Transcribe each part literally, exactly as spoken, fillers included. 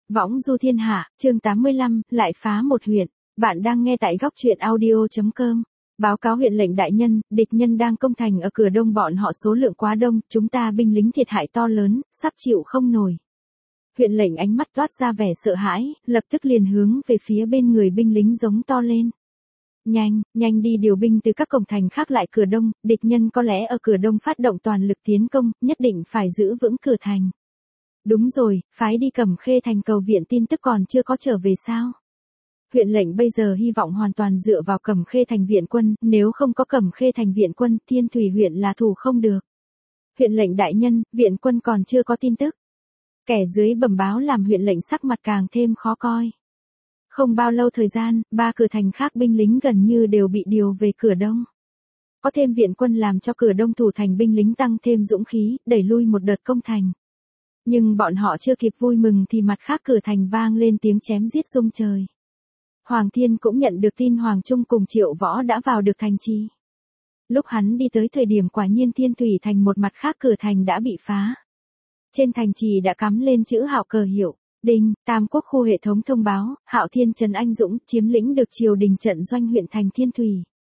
Võng du thiên hạ, chương tám mươi lăm, lại phá một huyện. Bạn đang nghe tại góc truyện audio chấm com. Báo cáo huyện lệnh đại nhân, địch nhân đang công thành ở cửa đông, bọn họ số lượng quá đông, chúng ta binh lính thiệt hại to lớn, sắp chịu không nổi. Huyện lệnh ánh mắt toát ra vẻ sợ hãi, lập tức liền hướng về phía bên người binh lính giống to lên. Nhanh, nhanh đi điều binh từ các cổng thành khác lại cửa đông, địch nhân có lẽ ở cửa đông phát động toàn lực tiến công, nhất định phải giữ vững cửa thành. Đúng rồi, phái đi Cẩm Khê thành cầu viện, tin tức còn chưa có trở về sao? Huyện lệnh bây giờ hy vọng hoàn toàn dựa vào Cẩm Khê thành viện quân, nếu không có Cẩm Khê thành viện quân, Thiên Thủy huyện là thủ không được. Huyện lệnh đại nhân, viện quân còn chưa có tin tức. Kẻ dưới bẩm báo làm huyện lệnh sắc mặt càng thêm khó coi. Không bao lâu thời gian, ba cửa thành khác binh lính gần như đều bị điều về cửa đông. Có thêm viện quân làm cho cửa đông thủ thành binh lính tăng thêm dũng khí, đẩy lui một đợt công thành. Nhưng bọn họ chưa kịp vui mừng thì mặt khác cửa thành vang lên tiếng chém giết rung trời. Hoàng Thiên cũng nhận được tin Hoàng Trung cùng Triệu Võ đã vào được thành trì. Lúc hắn đi tới thời điểm quả nhiên Thiên Thủy thành một mặt khác cửa thành đã bị phá. Trên thành trì đã cắm lên chữ Hạo cờ hiệu. Đinh, Tam Quốc khu hệ thống thông báo, Hạo Thiên Trần Anh Dũng chiếm lĩnh được triều đình trận doanh huyện thành Thiên Thủy.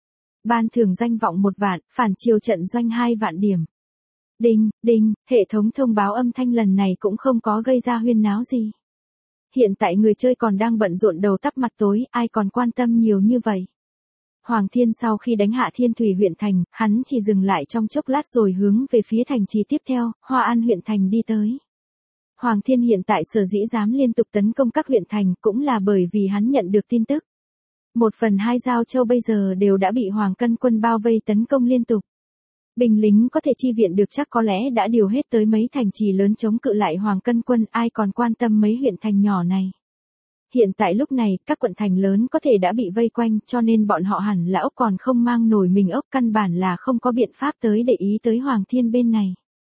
Ban thưởng danh vọng một vạn, phản triều trận doanh hai vạn điểm. Đinh, đinh, hệ thống thông báo âm thanh lần này cũng không có gây ra huyên náo gì. Hiện tại người chơi còn đang bận rộn đầu tắp mặt tối, ai còn quan tâm nhiều như vậy. Hoàng Thiên sau khi đánh hạ Thiên Thủy huyện thành, hắn chỉ dừng lại trong chốc lát rồi hướng về phía thành trì tiếp theo, Hoa An huyện thành đi tới. Hoàng Thiên hiện tại sở dĩ dám liên tục tấn công các huyện thành cũng là bởi vì hắn nhận được tin tức. Một phần hai Giao Châu bây giờ đều đã bị Hoàng Cân quân bao vây tấn công liên tục. Binh lính có thể chi viện được chắc có lẽ đã điều hết tới mấy thành trì lớn chống cự lại Hoàng Cân quân, ai còn quan tâm mấy huyện thành nhỏ này. Hiện tại lúc này, các quận thành lớn có thể đã bị vây quanh, cho nên bọn họ hẳn là ốc còn không mang nổi mình ốc, căn bản là không có biện pháp tới để ý tới Hoàng Thiên bên này.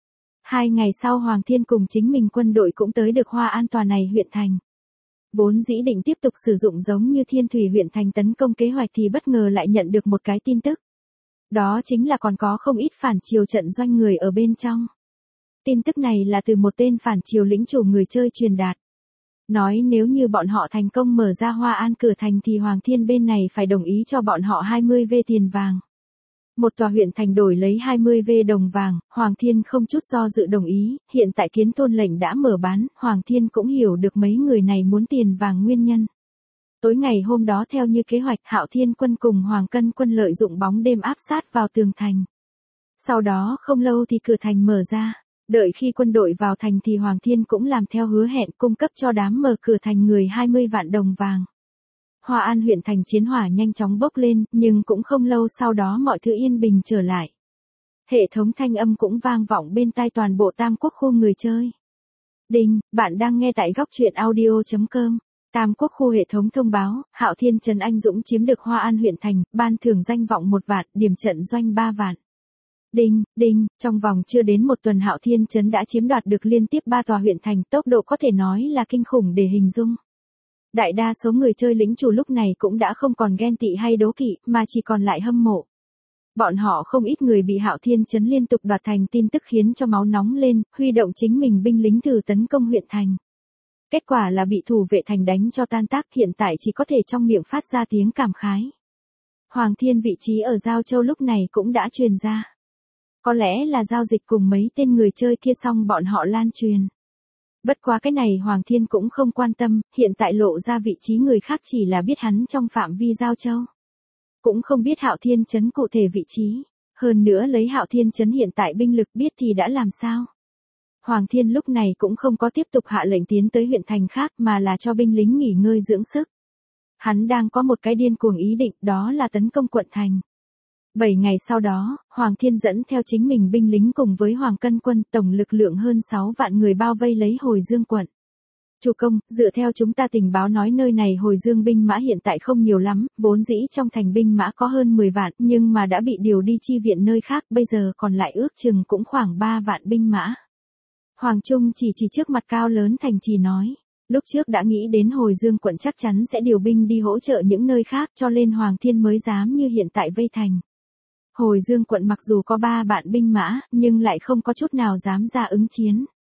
Hai ngày sau Hoàng Thiên cùng chính mình quân đội cũng tới được Hoa An tòa này huyện thành. Vốn dĩ định tiếp tục sử dụng giống như Thiên Thủy huyện thành tấn công kế hoạch thì bất ngờ lại nhận được một cái tin tức. Đó chính là còn có không ít phản triều trận doanh người ở bên trong. Tin tức này là từ một tên phản triều lĩnh chủ người chơi truyền đạt. Nói nếu như bọn họ thành công mở ra Hoa An cửa thành thì Hoàng Thiên bên này phải đồng ý cho bọn họ hai mươi vê tiền vàng. Một tòa huyện thành đổi lấy hai mươi vê đồng vàng, Hoàng Thiên không chút do dự đồng ý, hiện tại Kiến Tôn lệnh đã mở bán, Hoàng Thiên cũng hiểu được mấy người này muốn tiền vàng nguyên nhân. Tối ngày hôm đó theo như kế hoạch, Hạo Thiên quân cùng Hoàng Cân quân lợi dụng bóng đêm áp sát vào tường thành. Sau đó không lâu thì cửa thành mở ra, đợi khi quân đội vào thành thì Hoàng Thiên cũng làm theo hứa hẹn cung cấp cho đám mở cửa thành người hai mươi vạn đồng vàng. Hoa An huyện thành chiến hỏa nhanh chóng bốc lên, nhưng cũng không lâu sau đó mọi thứ yên bình trở lại. Hệ thống thanh âm cũng vang vọng bên tai toàn bộ Tam Quốc khu người chơi. Đinh, bạn đang nghe tại góc truyện audio chấm com. Tam Quốc khu hệ thống thông báo, Hạo Thiên Trần Anh Dũng chiếm được Hoa An huyện thành, ban thưởng danh vọng một vạn, điểm trận doanh ba vạn. Đinh, đinh, trong vòng chưa đến một tuần Hạo Thiên Trấn đã chiếm đoạt được liên tiếp ba tòa huyện thành, tốc độ có thể nói là kinh khủng để hình dung. Đại đa số người chơi lĩnh chủ lúc này cũng đã không còn ghen tị hay đố kỵ, mà chỉ còn lại hâm mộ. Bọn họ không ít người bị Hạo Thiên Trấn liên tục đoạt thành tin tức khiến cho máu nóng lên, huy động chính mình binh lính thử tấn công huyện thành. Kết quả là bị thủ vệ thành đánh cho tan tác, hiện tại chỉ có thể trong miệng phát ra tiếng cảm khái. Hoàng Thiên vị trí ở Giao Châu lúc này cũng đã truyền ra. Có lẽ là giao dịch cùng mấy tên người chơi kia xong bọn họ lan truyền. Bất quá cái này Hoàng Thiên cũng không quan tâm, hiện tại lộ ra vị trí người khác chỉ là biết hắn trong phạm vi Giao Châu. Cũng không biết Hạo Thiên Trấn cụ thể vị trí, hơn nữa lấy Hạo Thiên Trấn hiện tại binh lực biết thì đã làm sao. Hoàng Thiên lúc này cũng không có tiếp tục hạ lệnh tiến tới huyện thành khác mà là cho binh lính nghỉ ngơi dưỡng sức. Hắn đang có một cái điên cuồng ý định, đó là tấn công quận thành. Bảy ngày sau đó, Hoàng Thiên dẫn theo chính mình binh lính cùng với Hoàng Cân quân tổng lực lượng hơn sáu vạn người bao vây lấy Hồi Dương quận. Chủ công, dựa theo chúng ta tình báo nói nơi này Hồi Dương binh mã hiện tại không nhiều lắm, vốn dĩ trong thành binh mã có hơn mười vạn nhưng mà đã bị điều đi chi viện nơi khác, bây giờ còn lại ước chừng cũng khoảng ba vạn binh mã. Hoàng Trung chỉ chỉ trước mặt cao lớn thành trì nói, lúc trước đã nghĩ đến Hồi Dương quận chắc chắn sẽ điều binh đi hỗ trợ những nơi khác cho nên Hoàng Thiên mới dám như hiện tại vây thành. Hồi Dương quận mặc dù có ba vạn binh mã, nhưng lại không có chút nào dám ra ứng chiến.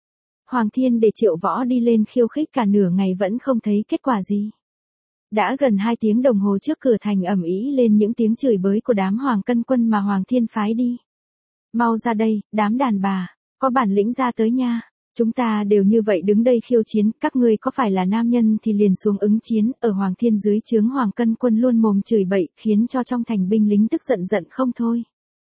Hoàng Thiên để Triệu Võ đi lên khiêu khích cả nửa ngày vẫn không thấy kết quả gì. Đã gần hai tiếng đồng hồ trước cửa thành ầm ĩ lên những tiếng chửi bới của đám Hoàng Cân Quân mà Hoàng Thiên phái đi. Mau ra đây, đám đàn bà, có bản lĩnh ra tới nha. Chúng ta đều như vậy đứng đây khiêu chiến, các ngươi có phải là nam nhân thì liền xuống ứng chiến, ở Hoàng Thiên dưới trướng Hoàng Cân Quân luôn mồm chửi bậy, khiến cho trong thành binh lính tức giận giận không thôi.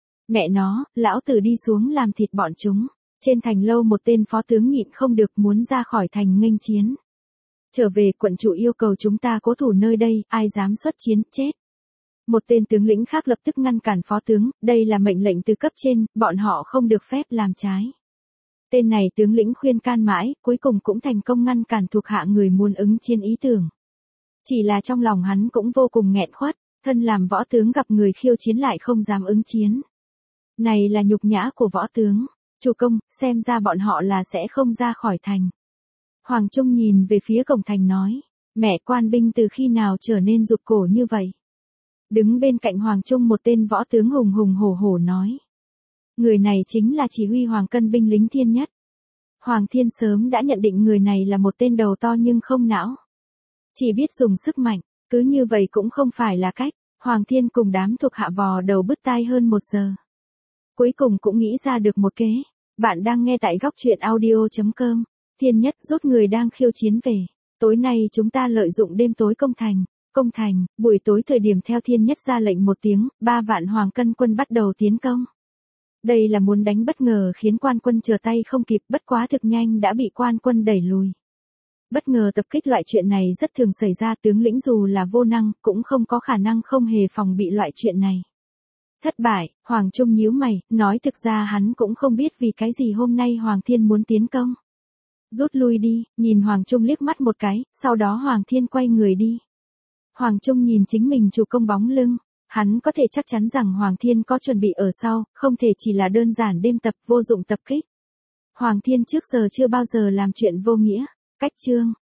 Mẹ nó, lão tử đi xuống làm thịt bọn chúng. Trên thành lâu một tên phó tướng nhịn không được muốn ra khỏi thành nghênh chiến. Trở về, quận chủ yêu cầu chúng ta cố thủ nơi đây, ai dám xuất chiến, chết. Một tên tướng lĩnh khác lập tức ngăn cản phó tướng, đây là mệnh lệnh từ cấp trên, bọn họ không được phép làm trái. Tên này tướng lĩnh khuyên can mãi, cuối cùng cũng thành công ngăn cản thuộc hạ người muốn ứng chiến ý tưởng. Chỉ là trong lòng hắn cũng vô cùng nghẹn khuất, thân làm võ tướng gặp người khiêu chiến lại không dám ứng chiến. Này là nhục nhã của võ tướng. Chủ công, xem ra bọn họ là sẽ không ra khỏi thành. Hoàng Trung nhìn về phía cổng thành nói, mẹ quan binh từ khi nào trở nên rụt cổ như vậy. Đứng bên cạnh Hoàng Trung một tên võ tướng hùng hùng hổ hổ nói. Người này chính là chỉ huy Hoàng Cân binh lính Thiên Nhất. Hoàng Thiên sớm đã nhận định người này là một tên đầu to nhưng không não. Chỉ biết dùng sức mạnh, cứ như vậy cũng không phải là cách. Hoàng Thiên cùng đám thuộc hạ vò đầu bứt tai hơn một giờ. Cuối cùng cũng nghĩ ra được một kế. Bạn đang nghe tại góc truyện audio chấm com. Thiên Nhất rút người đang khiêu chiến về. Tối nay chúng ta lợi dụng đêm tối công thành. Công thành, buổi tối thời điểm theo Thiên Nhất ra lệnh một tiếng, ba vạn Hoàng Cân Quân bắt đầu tiến công. Đây là muốn đánh bất ngờ khiến quan quân chờ tay không kịp, bất quá thực nhanh đã bị quan quân đẩy lùi. Bất ngờ tập kích loại chuyện này rất thường xảy ra, tướng lĩnh dù là vô năng, cũng không có khả năng không hề phòng bị loại chuyện này. Thất bại, Hoàng Trung nhíu mày, nói thực ra hắn cũng không biết vì cái gì hôm nay Hoàng Thiên muốn tiến công. Rút lui đi, nhìn Hoàng Trung liếc mắt một cái, sau đó Hoàng Thiên quay người đi. Hoàng Trung nhìn chính mình chủ công bóng lưng, hắn có thể chắc chắn rằng Hoàng Thiên có chuẩn bị ở sau, không thể chỉ là đơn giản đêm tập vô dụng tập kích. Hoàng Thiên trước giờ chưa bao giờ làm chuyện vô nghĩa, cách chương.